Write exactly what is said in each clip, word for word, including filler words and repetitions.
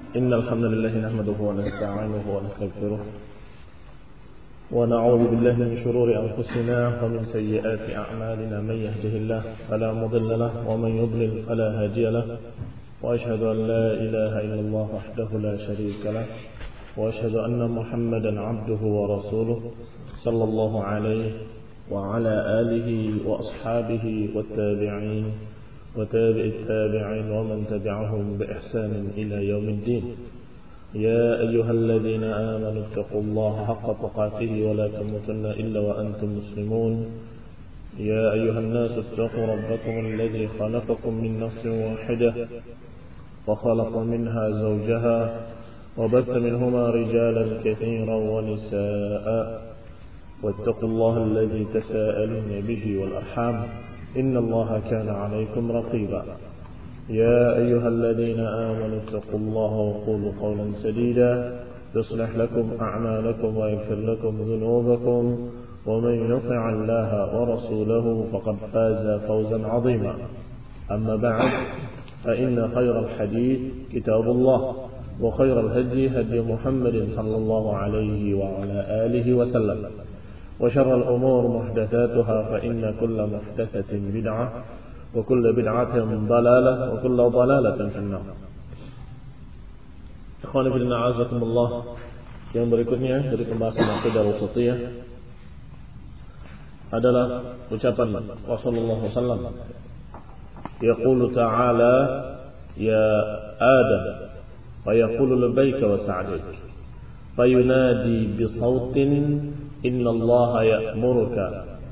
إن الحمد لله نحمده ونستعينه ونستغفره ونعوذ بالله من شرور أنفسنا ومن سيئات أعمالنا. من يهده الله فلا مضل له ومن يضلل فلا هادي له، وأشهد أن لا إله إلا الله وحده لا شريك له، وأشهد أن محمدا عبده ورسوله صلى الله عليه وعلى آله وأصحابه والتابعين وتابع التابعين ومن تبعهم بإحسان إلى يوم الدين. يا أيها الذين آمنوا اتقوا الله حق تقاته ولا تموتن إلا وأنتم مسلمون. يا أيها الناس اتقوا ربكم الذي خلقكم من نفس واحدة وخلق منها زوجها وبث منهما رجالا كثيرا ونساء، واتقوا الله الذي تساءلون به والأرحام إن الله كان عليكم رقيبا. يا أيها الذين آمنوا اتقوا الله وقولوا قولا سديدا يصلح لكم أعمالكم ويغفر لكم ذنوبكم، ومن يطع الله ورسوله فقد فاز فوزا عظيما. أما بعد، فإن خير الحديث كتاب الله، وخير الهدي هدي محمد صلى الله عليه وعلى آله وسلم، وشر الأمور محدثاتها، فإن كل محدثة بدعة وكل بدعة ضلالة وكل ضلالة في النار. Ikhwani fillah, a'azakumullah. Yang berikutnya dari pembahasan akidah wasatiyah adalah ucapan Rasulullah sallallahu alaihi wasallam, yaqulu ta'ala ya Adam fa yaqulu labbaika wa sa'daik fa yunadi bi sautin inna Allah ya'muruka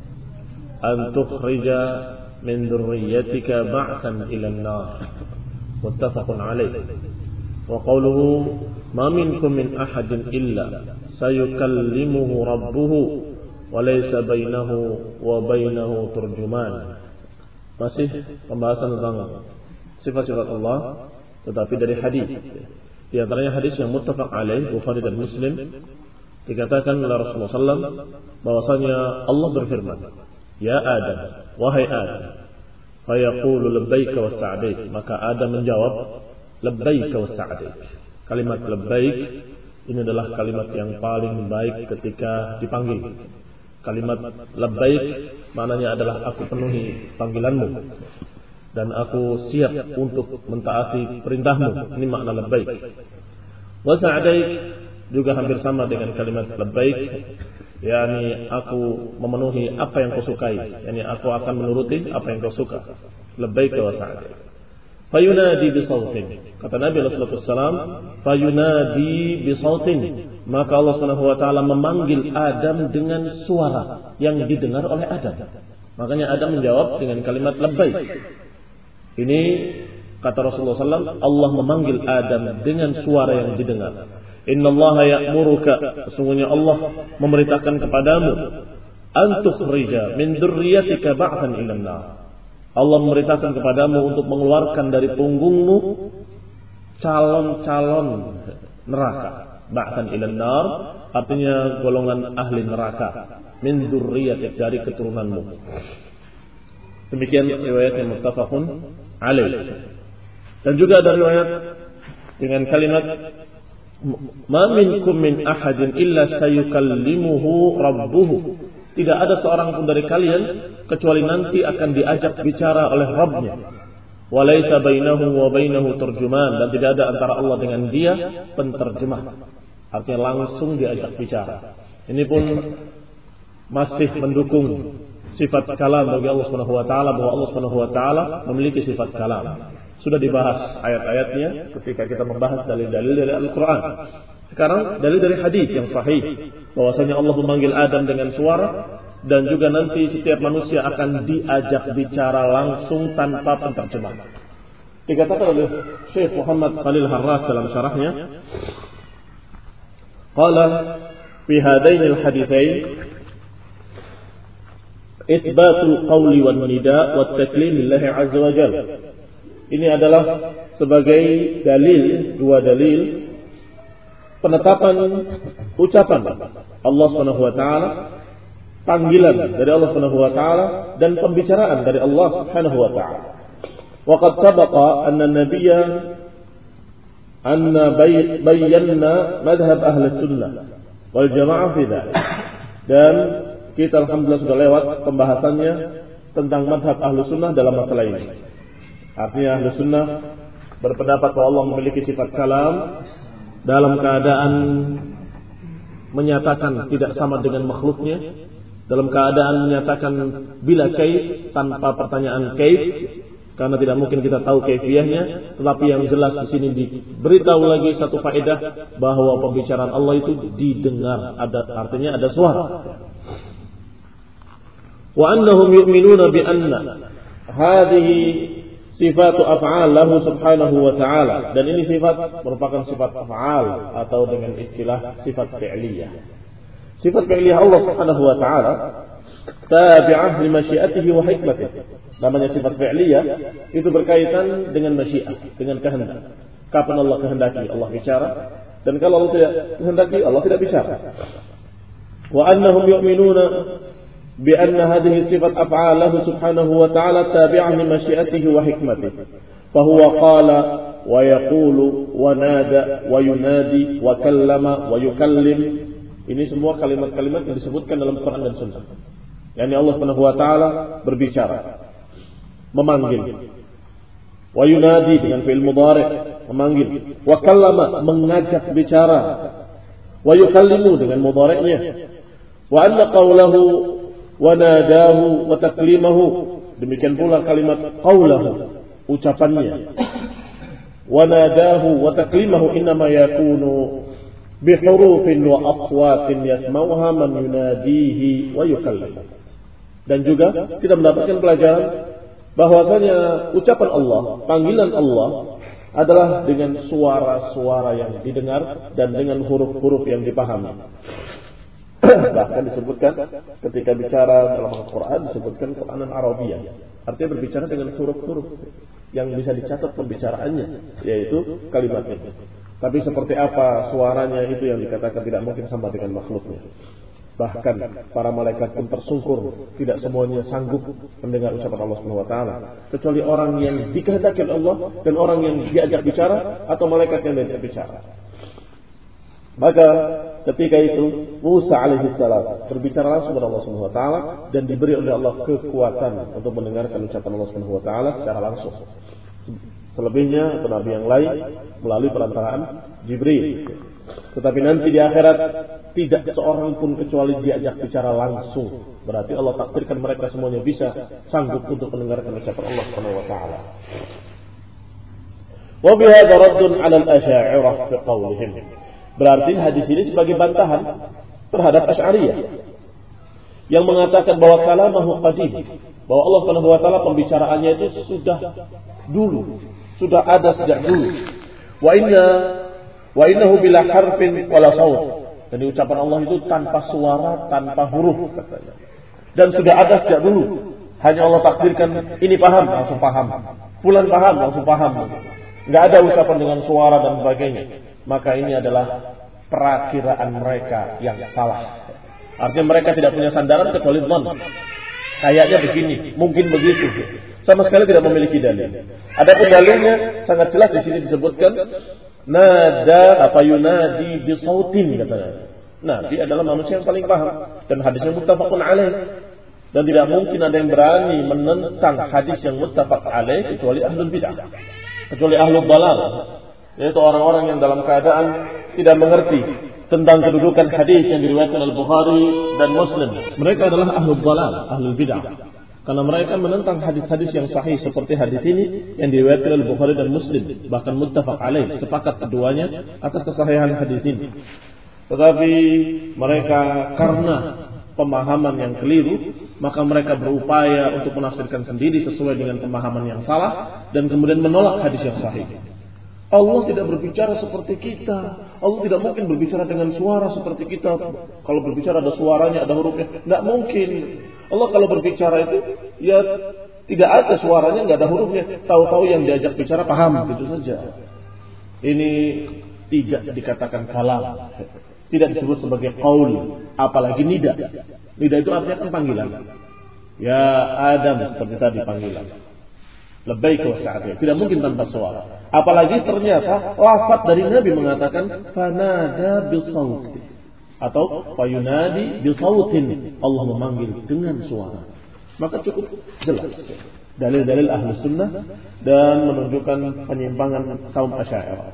an tukhrija min dhurriyyatika ba'than ila an-nar. Muttafaqun alaih. Wa qawluhu ma minkum min ahadin illa sayukallimuhu rabbuhu wa laysa bainahu wa bainahu turjuman. Masih pembahasan tentang sifat-sifat Allah, tetapi dari hadis. Di antaranya hadis yang muttafaq alaih Bukhari dan Muslim, dikatakan oleh Rasulullah sallallahu alaihi wasallam bahwasanya Allah berfirman, ya Adam, wahai Adam, fa yaqulu labbaika wa sa'daik, maka Adam menjawab labbaika wa sa'daik. Kalimat labbaik ini adalah kalimat yang paling baik ketika dipanggil. Kalimat labbaik maknanya adalah aku penuhi panggilanmu dan aku siap untuk mentaati perintahmu. Ini makna labbaik. Wa sa'daik juga hampir sama dengan kalimat labbaik, yakni aku memenuhi apa yang kau sukai, yakni aku akan menuruti apa yang kau suka. Labbaik wa sa'daik. Fayunadi bi sautin, kata Nabi sallallahu alaihi wasallam, fayunadi bi sautin, maka Allah Subhanahu wa taala memanggil Adam dengan suara yang didengar oleh Adam. Makanya Adam menjawab dengan kalimat labbaik. Ini kata Rasulullah sallallahu alaihi wasallam, Allah memanggil Adam dengan suara yang didengar. Inna Allah ya'muruka, sesungguhnya Allah memerintahkan kepadamu, an tukhrija min dzurriyyatika ba'than ilan nar. Allah memerintahkan kepadamu untuk mengeluarkan dari punggungmu calon-calon neraka. Ba'than ilan nar artinya golongan ahli neraka. Min dzurriyyatik, dari keturunanmu. Demikian riwayat yang muttafaqun alaih. Dan juga ada riwayat dengan kalimat ma minkum min ahadin illa sayukallimuhu rabbuhu. Tidak ada seorang pun dari kalian kecuali nanti akan diajak bicara oleh Rabbnya. Wa laisa bainahu wa bainahu turjuman, dan tidak ada antara Allah dengan dia penterjemah. Artinya langsung diajak bicara. Ini pun masih mendukung sifat kalam bagi Allah Subhanahu wa taala, bahwa Allah Subhanahu wa taala memiliki sifat kalam. Sudah dibahas ayat-ayatnya ketika kita membahas dalil-dalil dari Al-Quran. Sekarang dalil dari hadis yang sahih, bahwasanya Allah memanggil Adam dengan suara, dan juga nanti setiap manusia akan diajak bicara langsung tanpa penterjemah. Dikatakan oleh Syekh Muhammad Khalil Harras dalam syarahnya, qala fi hadainil haditsain itsbatul qawli wan nida wat taklim lillahi azza wa jalla. Ini adalah sebagai dalil, dua dalil penetapan ucapan Allah Subhanahu wa taala, panggilan dari Allah Subhanahu wa taala, dan pembicaraan dari Allah Subhanahu wa taala. Wa qad sabaqa anna an-nabiyya anna bayyana madhab ahli sunnah wal jamaah fi dzalik. Dan kita alhamdulillah sudah lewat pembahasannya tentang madhab ahli sunnah dalam masalah ini. Artinya ahli sunnah berpendapat bahwa Allah memiliki sifat kalam dalam keadaan menyatakan tidak sama dengan makhluknya, dalam keadaan menyatakan bila kaif tanpa pertanyaan kaif, karena tidak mungkin kita tahu kaifiyahnya. Tetapi yang jelas di sini diberitahu lagi satu faedah bahwa pembicaraan Allah itu didengar, ada artinya ada suara. Wa annahum yu'minuna bi anna hadhihi sifatu af'al lahu subhanahu wa ta'ala, dan ini sifat merupakan sifat af'al atau dengan istilah sifat fi'liyah. Sifat fi'liyah Allah subhanahu wa ta'ala tabi'ah li masyiatihi wa hikmatihi. Namanya sifat fi'liyah itu berkaitan dengan masyiah, dengan kehendak. Kapan Allah kehendaki Allah bicara, dan kalau Allah tidak kehendaki Allah tidak bicara. Wa annahum yu'minuna bi anna hadhihi sifat af'alahu subhanahu wa ta'ala tabi'ah li masyiatihi wa hikmatihi. Fa huwa qala wa yaqulu wa nada wa yunadi wa kallama wa yukallim. Ini semua kalimat-kalimat yang disebutkan dalam Quran dan Sunnah. Yani Allah Subhanahu wa taala berbicara, memanggil. Wa yunadi dengan fi'il mudhari', memanggil. Wa kallama, mengajak bicara. Wa yukallimu dengan mudhari'nya. Wa anna qawlahu wa nadahu wa taklimahu. Demikian pula kalimat qawlahu, ucapannya. Wa nadahu wa taklimahu innama yakunu bihurufin wa aswatin yasmauha man yunadihi wa yukallimu. Dan juga kita mendapatkan pelajaran bahwasanya ucapan Allah, panggilan Allah adalah dengan suara-suara yang didengar dan dengan huruf-huruf yang dipahami. Bahkan disebutkan ketika bicara dalam Al-Quran disebutkan Quranan Arabiyah, artinya berbicara dengan huruf-huruf yang bisa dicatat pembicaraannya, yaitu kalimatnya. Tapi seperti apa suaranya itu yang dikatakan tidak mungkin sama dengan makhluknya. Bahkan para malaikat pun tersungkur, tidak semuanya sanggup mendengar ucapan Allah Subhanahu wa taala, kecuali orang yang dikehendaki Allah dan orang yang diajak bicara atau malaikat yang diajak bicara. Maka ketika itu Musa alaihi salam berbicara langsung kepada Allah Subhanahu wa taala dan diberi oleh Allah kekuatan untuk mendengarkan ucapan Allah Subhanahu wa taala secara langsung. Selebihnya atau nabi yang lain melalui perantaraan Jibril. Tetapi nanti di akhirat tidak seorang pun kecuali diajak bicara langsung. Berarti Allah takdirkan mereka semuanya bisa sanggup untuk mendengarkan ucapan Allah Subhanahu wa taala. Wa bihadza raddun 'ala al-asy'ariyah fi qawlihim. Berarti hadis ini sebagai bantahan terhadap Asy'ariyah yang mengatakan bahwa kalamahu qadim, bahwa Allah Subhanahu wa taala pembicaraannya itu sudah dulu, sudah ada sejak dulu. Wa inna wa innahu bila harfin wala saut. Dan ucapan Allah itu tanpa suara, tanpa huruf katanya. Dan sudah ada sejak dulu. Hanya Allah takdirkan ini paham, langsung paham. Fulan paham, langsung paham. Enggak ada ucapan dengan suara dan sebagainya. Maka ini adalah perakiraan mereka yang salah. Artinya mereka tidak punya sandaran kecuali dzan. Kayaknya begini, mungkin begitu. Sama sekali tidak memiliki dalil. Adapun dalilnya sangat jelas di sini disebutkan nada apa yunadi bisautin katanya. Nabi adalah manusia yang paling paham dan hadisnya muttafaqun alaih. Dan tidak mungkin ada yang berani menentang hadis yang muttafaq alaih kecuali ahlul bid'ah, kecuali ahlul dalal, yaitu orang-orang yang dalam keadaan tidak mengerti tentang kedudukan hadis yang diriwayatkan Al-Bukhari dan Muslim. Mereka adalah ahlul dalal, ahlul bid'ah. Karena mereka menentang hadis-hadis yang sahih seperti hadis ini yang diriwayatkan oleh Bukhari dan Muslim, bahkan muttafaq alaih, sepakat keduanya atas kesahihan hadis ini. Tetapi mereka karena pemahaman yang keliru, maka mereka berupaya untuk menafsirkan sendiri sesuai dengan pemahaman yang salah dan kemudian menolak hadis yang sahih. Allah tidak berbicara seperti kita. Allah tidak mungkin berbicara dengan suara seperti kita. Kalau berbicara ada suaranya, ada hurufnya. Tidak mungkin. Allah kalau berbicara itu, ya tidak ada suaranya, tidak ada hurufnya. Tahu-tahu yang diajak bicara paham, gitu saja. Ini tidak dikatakan kalam. Tidak disebut sebagai qaul. Apalagi nida. Nida itu artinya kan panggilan. Ya Adam, seperti tadi panggilan. labbaik wa sa'daik. Tidak mungkin tanpa suara. Apalagi ternyata lafaz dari Nabi mengatakan fanada bisauti atau fayunadi bisautin, Allah memanggil dengan suara. Maka cukup jelas dalil-dalil ahli sunnah dan menunjukkan penyimpangan kaum Asy'ariyah.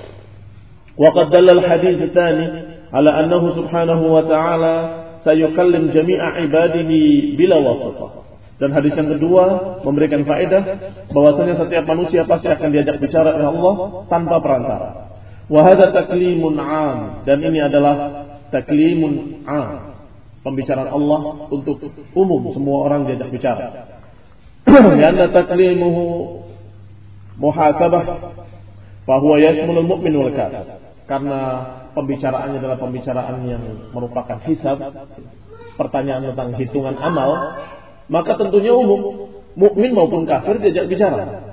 Wa qad dalla al-hadits tsani ala annahu subhanahu wa ta'ala sayukallim jami'a ibadihi bila wasitah. Dan hadis yang kedua memberikan faedah bahwasanya setiap manusia pasti akan diajak bicara oleh Allah tanpa perantara. Wa hadza taklimun 'am, dan ini adalah taklimun 'am, pembicaraan Allah untuk umum, semua orang diajak bicara. Karena taklimuhu muhasabah fa huwa yashmulul mu'min wal kafir. Karena pembicaraannya adalah pembicaraan yang merupakan hisab, pertanyaan tentang hitungan amal, maka tentunya umum, mukmin maupun kafir diajak bicara.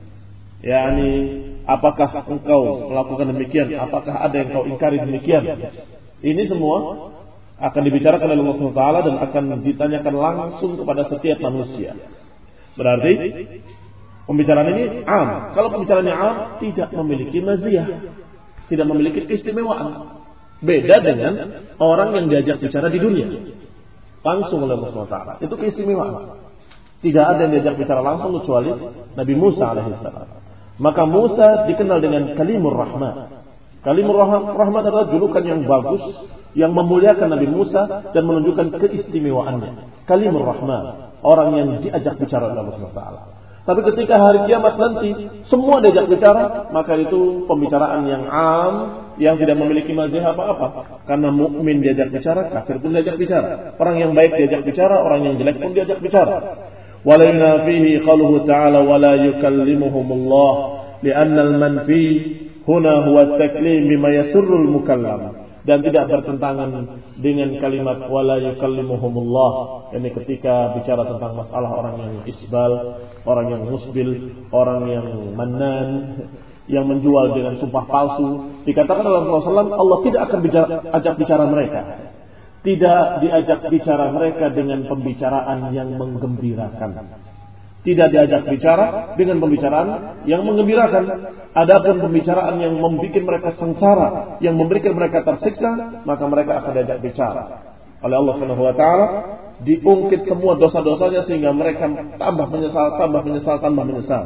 Yani apakah engkau melakukan demikian? Apakah ada yang kau ingkari demikian? Ini semua akan dibicarakan oleh Allah subhanahu wa taala dan akan ditanyakan langsung kepada setiap manusia. Berarti pembicaraan ini am. Kalau pembicaraannya am, tidak memiliki maziyah, tidak memiliki keistimewaan. Beda dengan orang yang diajak bicara di dunia langsung oleh Allah subhanahu wa taala. Itu keistimewaan. Tidak ada yang diajak bicara langsung kecuali Nabi Musa alaihissalam. Maka Musa dikenal dengan Kalimur Rahman. Kalimur Rahman adalah julukan yang bagus yang memuliakan Nabi Musa dan menunjukkan keistimewaannya. Kalimur Rahman, orang yang diajak bicara oleh Allah subhanahu wa taala. Tapi ketika hari kiamat nanti semua diajak bicara, maka itu pembicaraan yang am, yang tidak memiliki mazhab apa-apa. Karena mukmin diajak bicara, kafir pun diajak bicara. Orang yang baik diajak bicara, orang yang jelek pun diajak bicara. Wala yunafihi qauluhu ta'ala wala yukallimuhumullah li'anna al-manfi huna huwa at-taklim bima yasurrul mukallam. Dan tidak bertentangan dengan kalimat wala yukallimuhumullah, ini ketika bicara tentang masalah orang yang isbal, orang yang musbil, orang yang mannan, yang menjual dengan sumpah palsu, dikatakan oleh Rasulullah shallallahu alaihi wasallam Allah tidak akan bicara, ajak bicara mereka, tidak diajak bicara mereka dengan pembicaraan yang menggembirakan, tidak diajak bicara dengan pembicaraan yang menggembirakan. Adapun pembicaraan yang membuat mereka sengsara, yang memberikan mereka tersiksa, maka mereka akan diajak bicara oleh Allah Subhanahu wa taala, diungkit semua dosa-dosanya sehingga mereka tambah menyesal, tambah menyesal, tambah menyesal.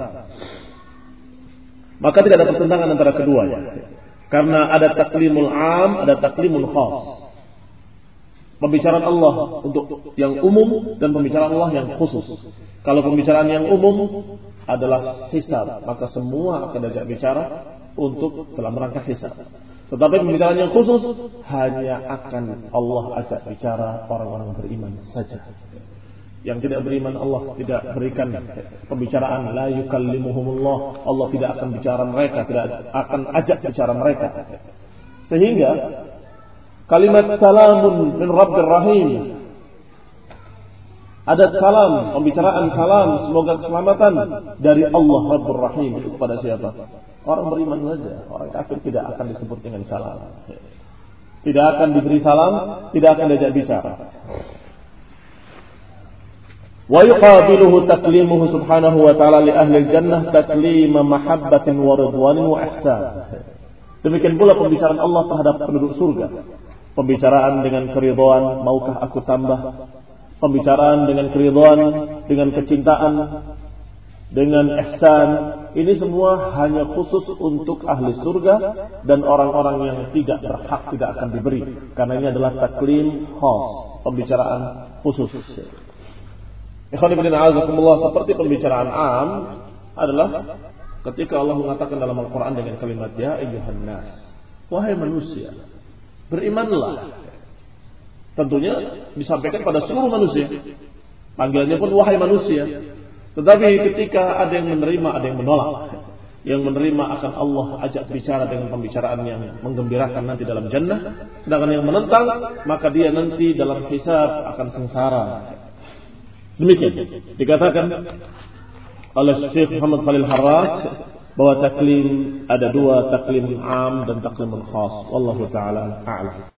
Maka tidak ada pertentangan antara keduanya. Karena ada taklimul am, ada taklimul khas. Pembicaraan Allah untuk yang umum dan pembicaraan Allah yang khusus. Kalau pembicaraan yang umum adalah hisab, maka semua akan diajak bicara untuk dalam rangka hisab. Tetapi pembicaraan yang khusus hanya akan Allah ajak bicara orang-orang beriman saja. Yang tidak beriman Allah tidak berikan pembicaraan, la yukallimuhumullah, Allah tidak akan bicara mereka, tidak akan ajak bicara mereka. Sehingga kalimat salamun min Rabbir Rahim, ada salam, pembicaraan salam, semoga keselamatan dari Allah Rabbur Rahim, itu kepada siapa? Orang beriman saja. Orang kafir tidak akan disebut dengan salam, tidak akan diberi salam, tidak akan diajak bicara. Wa yuqabiluhu taklimuhu subhanahu wa ta'ala li ahli jannah taklima mahabbatin wa ridwanin wa ihsan. Demikian pula pembicaraan Allah terhadap penduduk surga. Pembicaraan dengan keridhaan, maukah aku tambah? Pembicaraan dengan keridhaan, dengan kecintaan, dengan ihsan. Ini semua hanya khusus untuk ahli surga dan orang-orang yang tidak berhak tidak akan diberi. Karena ini adalah taklim khas, pembicaraan khusus. Ikhwan fillah azakumullah, seperti pembicaraan am adalah ketika Allah mengatakan dalam Al-Quran dengan kalimat ya ayyuhan nas, wahai manusia, berimanlah. Tentunya disampaikan pada seluruh manusia. Panggilannya pun wahai manusia. Tetapi ketika ada yang menerima, ada yang menolak. Yang menerima akan Allah ajak bicara dengan pembicaraan yang menggembirakan nanti dalam jannah. Sedangkan yang menentang, maka dia nanti dalam hisab akan sengsara. Demikian dikatakan oleh Syekh Muhammad Khalil Harraj bahwa taklim ada dua, taklim am dan taklim khas. Wallahu taala a'lam.